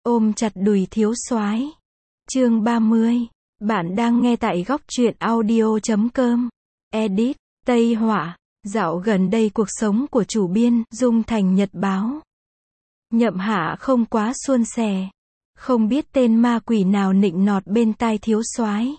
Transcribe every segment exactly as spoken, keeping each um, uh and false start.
ôm chặt đùi thiếu soái. Chương ba mươi. Bạn đang nghe tại góc truyện audio chấm com. Edit, Tây Họa. Dạo gần đây cuộc sống của chủ biên Dung Thành Nhật báo Nhậm Hạ không quá suôn sẻ. Không biết tên ma quỷ nào nịnh nọt bên tai thiếu soái.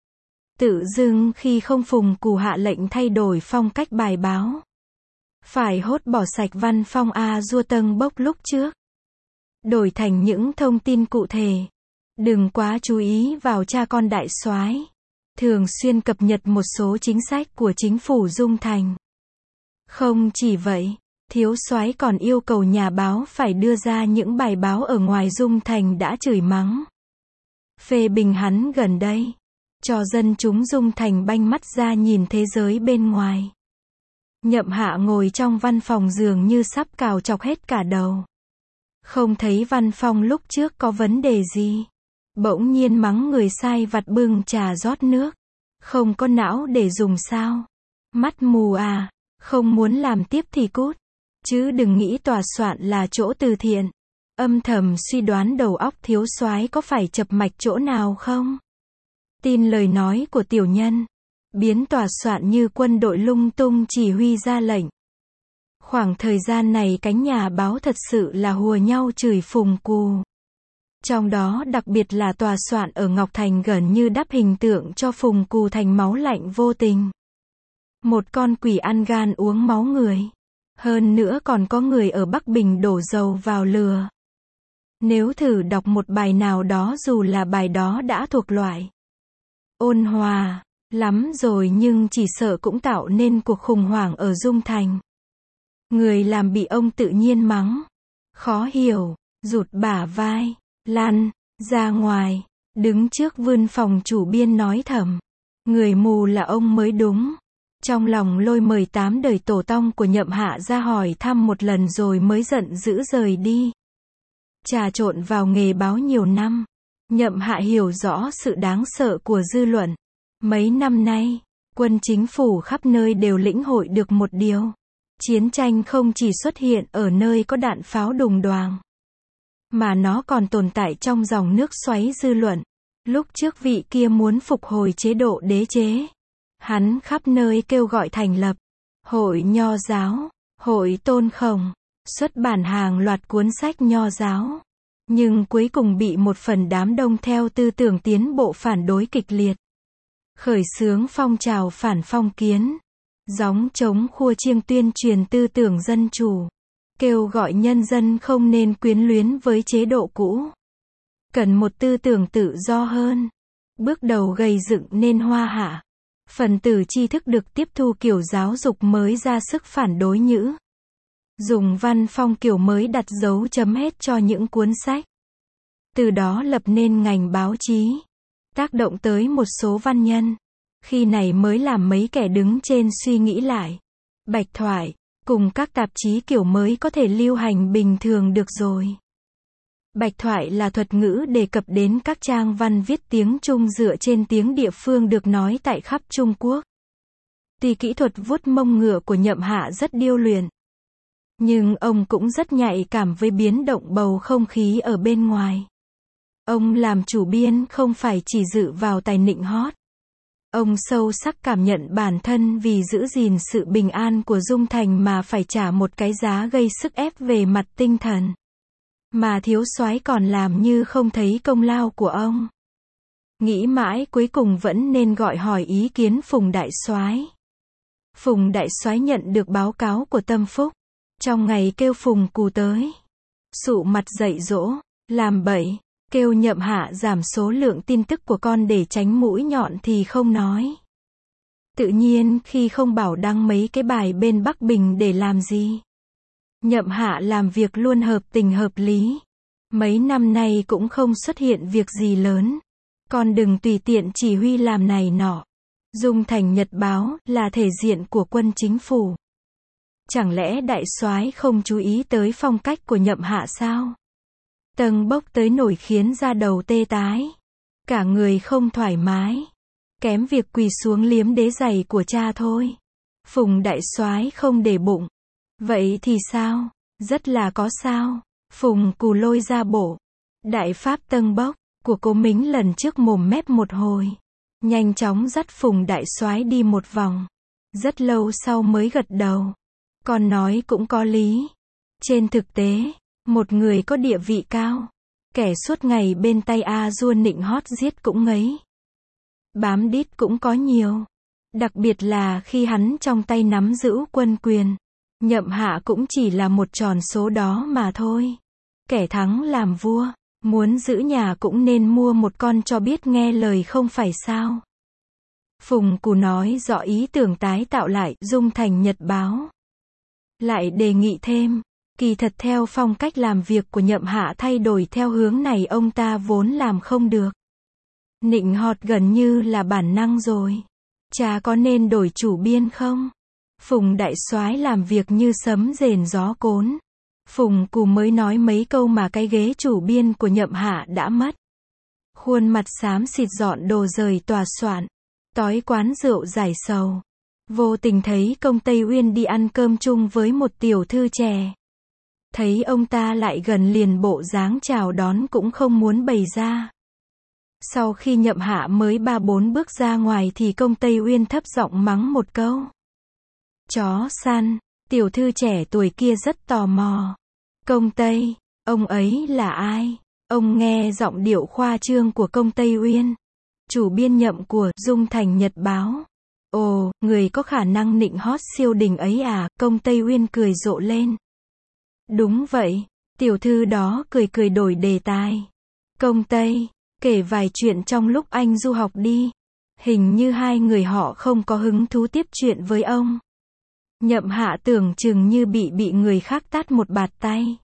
Tự dưng khi không phùng cù hạ lệnh thay đổi phong cách bài báo. Phải hốt bỏ sạch văn phong A Dua Tâng Bốc lúc trước. Đổi thành những thông tin cụ thể. Đừng quá chú ý vào cha con đại soái. Thường xuyên cập nhật một số chính sách của chính phủ Dung Thành. Không chỉ vậy, thiếu soái còn yêu cầu nhà báo phải đưa ra những bài báo ở ngoài Dung Thành đã chửi mắng, phê bình hắn gần đây, cho dân chúng Dung Thành banh mắt ra nhìn thế giới bên ngoài. Nhậm Hạ ngồi trong văn phòng dường như sắp cào chọc hết cả đầu. Không thấy văn phòng lúc trước có vấn đề gì. Bỗng nhiên mắng người sai vặt bưng trà rót nước. Không có não để dùng sao? Mắt mù à? Không muốn làm tiếp thì cút. Chứ đừng nghĩ tòa soạn là chỗ từ thiện. Âm thầm suy đoán đầu óc thiếu soái có phải chập mạch chỗ nào không? Tin lời nói của tiểu nhân. Biến tòa soạn như quân đội lung tung chỉ huy ra lệnh. Khoảng thời gian này cánh nhà báo thật sự là hùa nhau chửi phùng cù. Trong đó đặc biệt là tòa soạn ở Ngọc Thành gần như đắp hình tượng cho phùng cù thành máu lạnh vô tình. Một con quỷ ăn gan uống máu người. Hơn nữa còn có người ở Bắc Bình đổ dầu vào lửa. Nếu thử đọc một bài nào đó dù là bài đó đã thuộc loại ôn hòa lắm rồi nhưng chỉ sợ cũng tạo nên cuộc khủng hoảng ở Dung Thành. Người làm bị ông tự nhiên mắng. Khó hiểu, rụt bả vai, lăn ra ngoài, đứng trước văn phòng chủ biên nói thầm. Người mù là ông mới đúng. Trong lòng lôi mời tám đời tổ tông của Nhậm Hạ ra hỏi thăm một lần rồi mới giận dữ rời đi. Trà trộn vào nghề báo nhiều năm. Nhậm Hạ hiểu rõ sự đáng sợ của dư luận. Mấy năm nay, quân chính phủ khắp nơi đều lĩnh hội được một điều. Chiến tranh không chỉ xuất hiện ở nơi có đạn pháo đùng đoàng, mà nó còn tồn tại trong dòng nước xoáy dư luận. Lúc trước vị kia muốn phục hồi chế độ đế chế. Hắn khắp nơi kêu gọi thành lập hội nho giáo, hội tôn khổng, xuất bản hàng loạt cuốn sách nho giáo. Nhưng cuối cùng bị một phần đám đông theo tư tưởng tiến bộ phản đối kịch liệt. Khởi xướng phong trào phản phong kiến. Gióng chống khua chiêng tuyên truyền tư tưởng dân chủ. Kêu gọi nhân dân không nên quyến luyến với chế độ cũ. Cần một tư tưởng tự do hơn. Bước đầu gây dựng nên Hoa Hạ. Phần tử tri thức được tiếp thu kiểu giáo dục mới ra sức phản đối nhữ. Dùng văn phong kiểu mới đặt dấu chấm hết cho những cuốn sách. Từ đó lập nên ngành báo chí. Tác động tới một số văn nhân. Khi này mới làm mấy kẻ đứng trên suy nghĩ lại. Bạch thoại, cùng các tạp chí kiểu mới có thể lưu hành bình thường được rồi. Bạch thoại là thuật ngữ đề cập đến các trang văn viết tiếng Trung dựa trên tiếng địa phương được nói tại khắp Trung Quốc. Tuy kỹ thuật vuốt mông ngựa của Nhậm Hạ rất điêu luyện, nhưng ông cũng rất nhạy cảm với biến động bầu không khí ở bên ngoài. Ông làm chủ biên không phải chỉ dự vào tài nịnh hót. Ông sâu sắc cảm nhận bản thân vì giữ gìn sự bình an của Dung Thành mà phải trả một cái giá gây sức ép về mặt tinh thần. Mà thiếu soái còn làm như không thấy công lao của ông. Nghĩ mãi cuối cùng vẫn nên gọi hỏi ý kiến Phùng đại soái. Phùng đại soái nhận được báo cáo của Tâm Phúc. Trong ngày kêu Phùng cù tới. Sụ mặt dạy dỗ, làm bậy, kêu Nhậm Hạ giảm số lượng tin tức của con để tránh mũi nhọn thì không nói. Tự nhiên khi không bảo đăng mấy cái bài bên Bắc Bình để làm gì. Nhậm Hạ làm việc luôn hợp tình hợp lý. Mấy năm nay cũng không xuất hiện việc gì lớn. Con đừng tùy tiện chỉ huy làm này nọ. Dung Thành Nhật báo là thể diện của quân chính phủ. Chẳng lẽ đại soái không chú ý tới phong cách của Nhậm Hạ sao? Tâng Bốc tới nổi khiến da đầu tê tái. Cả người không thoải mái. Kém việc quỳ xuống liếm đế giày của cha thôi. Phùng đại soái không để bụng. Vậy thì sao? Rất là có sao. Phùng cù lôi ra bộ. Đại pháp tâng bốc của Cố Mính lần trước mồm mép một hồi, nhanh chóng dắt Phùng đại soái đi một vòng. Rất lâu sau mới gật đầu. Con nói cũng có lý. Trên thực tế, một người có địa vị cao, kẻ suốt ngày bên tay A Dua nịnh hót giết cũng ngấy. Bám đít cũng có nhiều. Đặc biệt là khi hắn trong tay nắm giữ quân quyền. Nhậm Hạ cũng chỉ là một tròn số đó mà thôi. Kẻ thắng làm vua, muốn giữ nhà cũng nên mua một con cho biết nghe lời không phải sao. Phùng Cù nói rõ ý tưởng tái tạo lại Dung Thành Nhật Báo. Lại đề nghị thêm, kỳ thật theo phong cách làm việc của Nhậm Hạ thay đổi theo hướng này ông ta vốn làm không được. Nịnh hót gần như là bản năng rồi. Cha có nên đổi chủ biên không? Phùng đại soái làm việc như sấm rền gió cốn. Phùng Cù mới nói mấy câu mà cái ghế chủ biên của Nhậm Hạ đã mất. Khuôn mặt xám xịt dọn đồ rời tòa soạn. Tói quán rượu giải sầu. Vô tình thấy công Tây Uyên đi ăn cơm chung với một tiểu thư trẻ. Thấy ông ta lại gần liền bộ dáng chào đón cũng không muốn bày ra. Sau khi Nhậm Hạ mới ba bốn bước ra ngoài thì công Tây Uyên thấp giọng mắng một câu. Chó săn, tiểu thư trẻ tuổi kia rất tò mò. Công Tây, ông ấy là ai? Ông nghe giọng điệu khoa trương của công Tây Uyên. Chủ biên Nhậm của Dung Thành Nhật Báo. Ồ, người có khả năng nịnh hót siêu đỉnh ấy à, công Tây Uyên cười rộ lên. Đúng vậy, tiểu thư đó cười cười đổi đề tài. Công Tây, kể vài chuyện trong lúc anh du học đi. Hình như hai người họ không có hứng thú tiếp chuyện với ông. Nhậm Hạ tưởng chừng như bị bị người khác tát một bạt tay.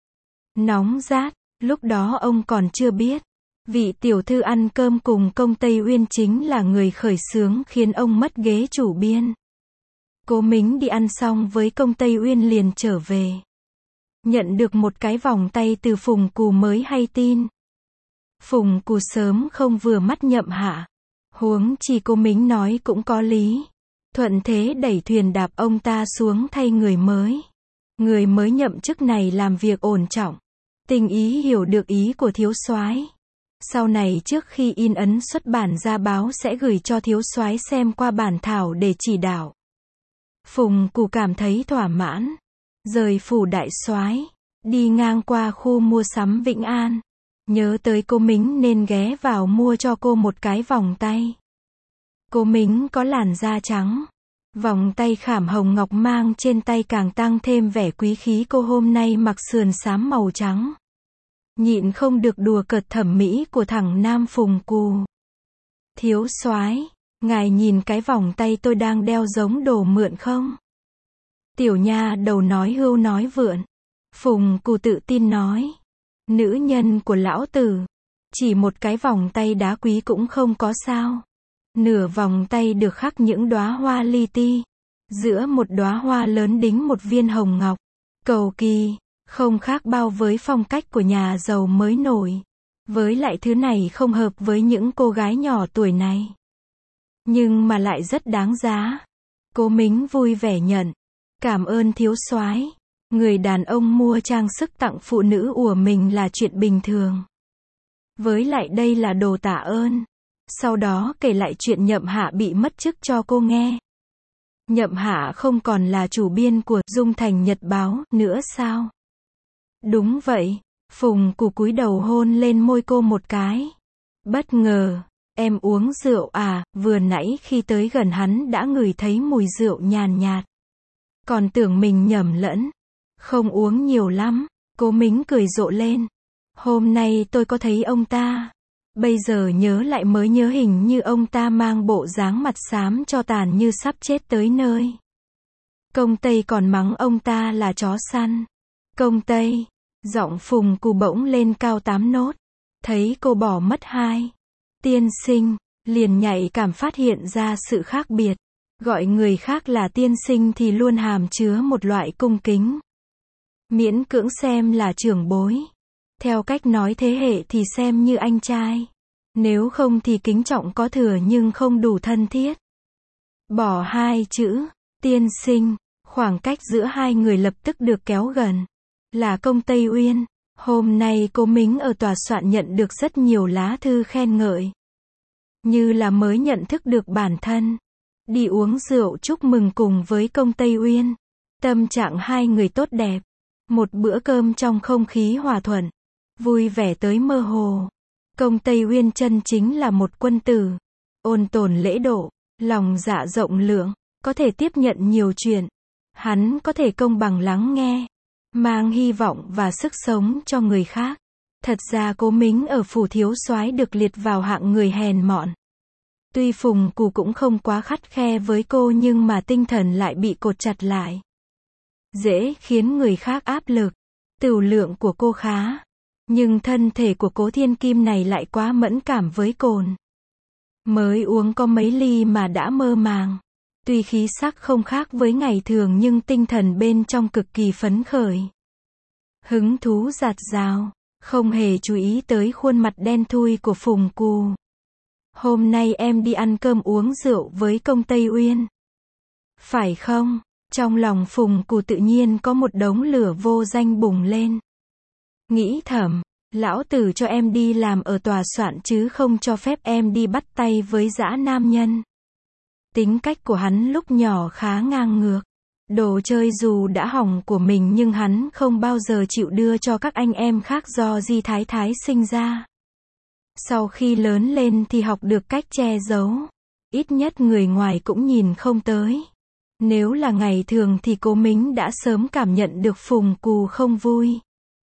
Nóng rát, lúc đó ông còn chưa biết. Vị tiểu thư ăn cơm cùng công Tây Uyên chính là người khởi xướng khiến ông mất ghế chủ biên. Cố Mính đi ăn xong với công Tây Uyên liền trở về. Nhận được một cái vòng tay từ Phùng Cù mới hay tin. Phùng Cù sớm không vừa mắt Nhậm Hạ. Huống chi Cố Mính nói cũng có lý. Thuận thế đẩy thuyền đạp ông ta xuống thay người mới. Người mới nhậm chức này làm việc ổn trọng. Tình ý hiểu được ý của thiếu soái. Sau này trước khi in ấn xuất bản ra báo sẽ gửi cho thiếu soái xem qua bản thảo để chỉ đạo. Phùng Cù cảm thấy thỏa mãn. Rời phủ đại soái, đi ngang qua khu mua sắm Vĩnh An. Nhớ tới Cố Mính nên ghé vào mua cho cô một cái vòng tay. Cố Mính có làn da trắng. Vòng tay khảm hồng ngọc mang trên tay càng tăng thêm vẻ quý khí, cô hôm nay mặc sườn xám màu trắng. Nhịn không được đùa cợt thẩm mỹ của thằng nam Phùng Cù. Thiếu soái, ngài nhìn cái vòng tay tôi đang đeo giống đồ mượn không? Tiểu nha đầu nói hưu nói vượn. Phùng Cù tự tin nói. Nữ nhân của lão tử. Chỉ một cái vòng tay đá quý cũng không có sao. Nửa vòng tay được khắc những đóa hoa li ti. Giữa một đóa hoa lớn đính một viên hồng ngọc. Cầu kỳ. Không khác bao với phong cách của nhà giàu mới nổi. Với lại thứ này không hợp với những cô gái nhỏ tuổi này. Nhưng mà lại rất đáng giá. Cố Mính vui vẻ nhận. Cảm ơn thiếu soái. Người đàn ông mua trang sức tặng phụ nữ của mình là chuyện bình thường. Với lại đây là đồ tạ ơn. Sau đó kể lại chuyện Nhậm Hạ bị mất chức cho cô nghe. Nhậm Hạ không còn là chủ biên của Dung Thành Nhật Báo nữa sao? Đúng vậy. Phùng Cù cúi đầu hôn lên môi cô một cái. Bất ngờ. Em uống rượu à? Vừa nãy khi tới gần hắn đã ngửi thấy mùi rượu nhàn nhạt. Còn tưởng mình nhầm lẫn. Không uống nhiều lắm. Cố Mính cười rộ lên. Hôm nay tôi có thấy ông ta. Bây giờ nhớ lại mới nhớ hình như ông ta mang bộ dáng mặt xám cho tàn như sắp chết tới nơi. Công Tây còn mắng ông ta là chó săn. Công Tây. Giọng Phùng Cù bỗng lên cao tám nốt. Thấy cô bỏ mất hai. Tiên sinh. Liền nhạy cảm phát hiện ra sự khác biệt. Gọi người khác là tiên sinh thì luôn hàm chứa một loại cung kính. Miễn cưỡng xem là trưởng bối. Theo cách nói thế hệ thì xem như anh trai. Nếu không thì kính trọng có thừa nhưng không đủ thân thiết. Bỏ hai chữ, tiên sinh, khoảng cách giữa hai người lập tức được kéo gần. Là công Tây Uyên. Hôm nay cô Mính ở tòa soạn nhận được rất nhiều lá thư khen ngợi. Như là mới nhận thức được bản thân. Đi uống rượu chúc mừng cùng với công Tây Uyên. Tâm trạng hai người tốt đẹp. Một bữa cơm trong không khí hòa thuận. Vui vẻ tới mơ hồ. Công Tây Uyên chân chính là một quân tử. Ôn tồn lễ độ. Lòng dạ rộng lượng. Có thể tiếp nhận nhiều chuyện. Hắn có thể công bằng lắng nghe. Mang hy vọng và sức sống cho người khác. Thật ra Cố Mính ở phủ thiếu soái được liệt vào hạng người hèn mọn. Tuy Phùng Cù cũng không quá khắt khe với cô nhưng mà tinh thần lại bị cột chặt lại. Dễ khiến người khác áp lực. Tửu lượng của cô khá. Nhưng thân thể của Cố Thiên Kim này lại quá mẫn cảm với cồn. Mới uống có mấy ly mà đã mơ màng. Tuy khí sắc không khác với ngày thường nhưng tinh thần bên trong cực kỳ phấn khởi. Hứng thú dạt dào. Không hề chú ý tới khuôn mặt đen thui của Phùng Cù. Hôm nay em đi ăn cơm uống rượu với công Tây Uyên. Phải không? Trong lòng Phùng Cù tự nhiên có một đống lửa vô danh bùng lên. Nghĩ thầm, lão tử cho em đi làm ở tòa soạn chứ không cho phép em đi bắt tay với dã nam nhân. Tính cách của hắn lúc nhỏ khá ngang ngược. Đồ chơi dù đã hỏng của mình nhưng hắn không bao giờ chịu đưa cho các anh em khác do Di Thái Thái sinh ra. Sau khi lớn lên thì học được cách che giấu. Ít nhất người ngoài cũng nhìn không tới. Nếu là ngày thường thì Cố Mính đã sớm cảm nhận được Phùng Cù không vui.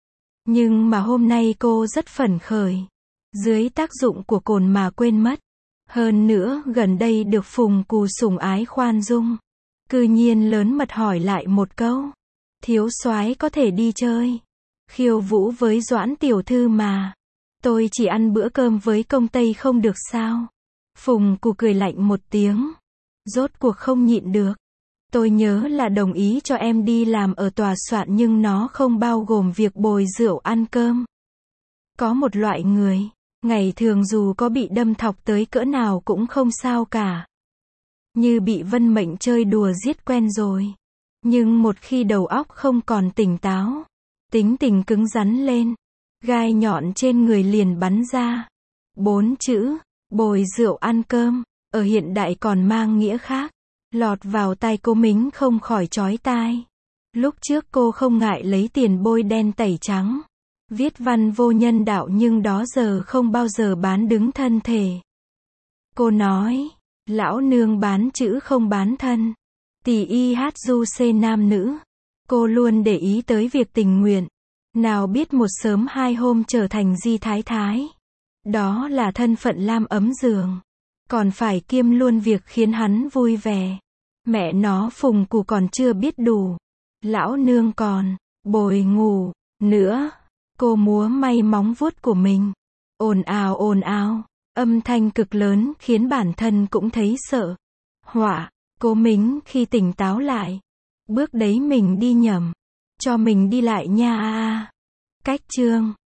Nhưng mà hôm nay cô rất phấn khởi. Dưới tác dụng của cồn mà quên mất. Hơn nữa gần đây được Phùng Cù sủng ái khoan dung. Cư nhiên lớn mật hỏi lại một câu. Thiếu soái có thể đi chơi. Khiêu vũ với Doãn tiểu thư mà. Tôi chỉ ăn bữa cơm với công Tây không được sao? Phùng Cù cười lạnh một tiếng. Rốt cuộc không nhịn được. Tôi nhớ là đồng ý cho em đi làm ở tòa soạn nhưng nó không bao gồm việc bồi rượu ăn cơm. Có một loại người, ngày thường dù có bị đâm thọc tới cỡ nào cũng không sao cả. Như bị Vân Mệnh chơi đùa giết quen rồi. Nhưng một khi đầu óc không còn tỉnh táo, tính tình cứng rắn lên, gai nhọn trên người liền bắn ra. Bốn chữ, bồi rượu ăn cơm, ở hiện đại còn mang nghĩa khác. Lọt vào tai Cố Mính không khỏi chói tai. Lúc trước cô không ngại lấy tiền bôi đen tẩy trắng. Viết văn vô nhân đạo nhưng đó giờ không bao giờ bán đứng thân thể. Cô nói, lão nương bán chữ không bán thân. Tỷ y hát du xê nam nữ. Cô luôn để ý tới việc tình nguyện. Nào biết một sớm hai hôm trở thành Di Thái Thái. Đó là thân phận lam ấm giường. Còn phải kiêm luôn việc khiến hắn vui vẻ. Mẹ nó Phùng Cù còn chưa biết đủ. Lão nương còn bồi ngủ nữa. Cô múa may móng vuốt của mình. Ồn ào ồn ào. Âm thanh cực lớn khiến bản thân cũng thấy sợ. Họa. Cố Mính khi tỉnh táo lại. Bước đấy mình đi nhầm. Cho mình đi lại nha a a. Cách chương.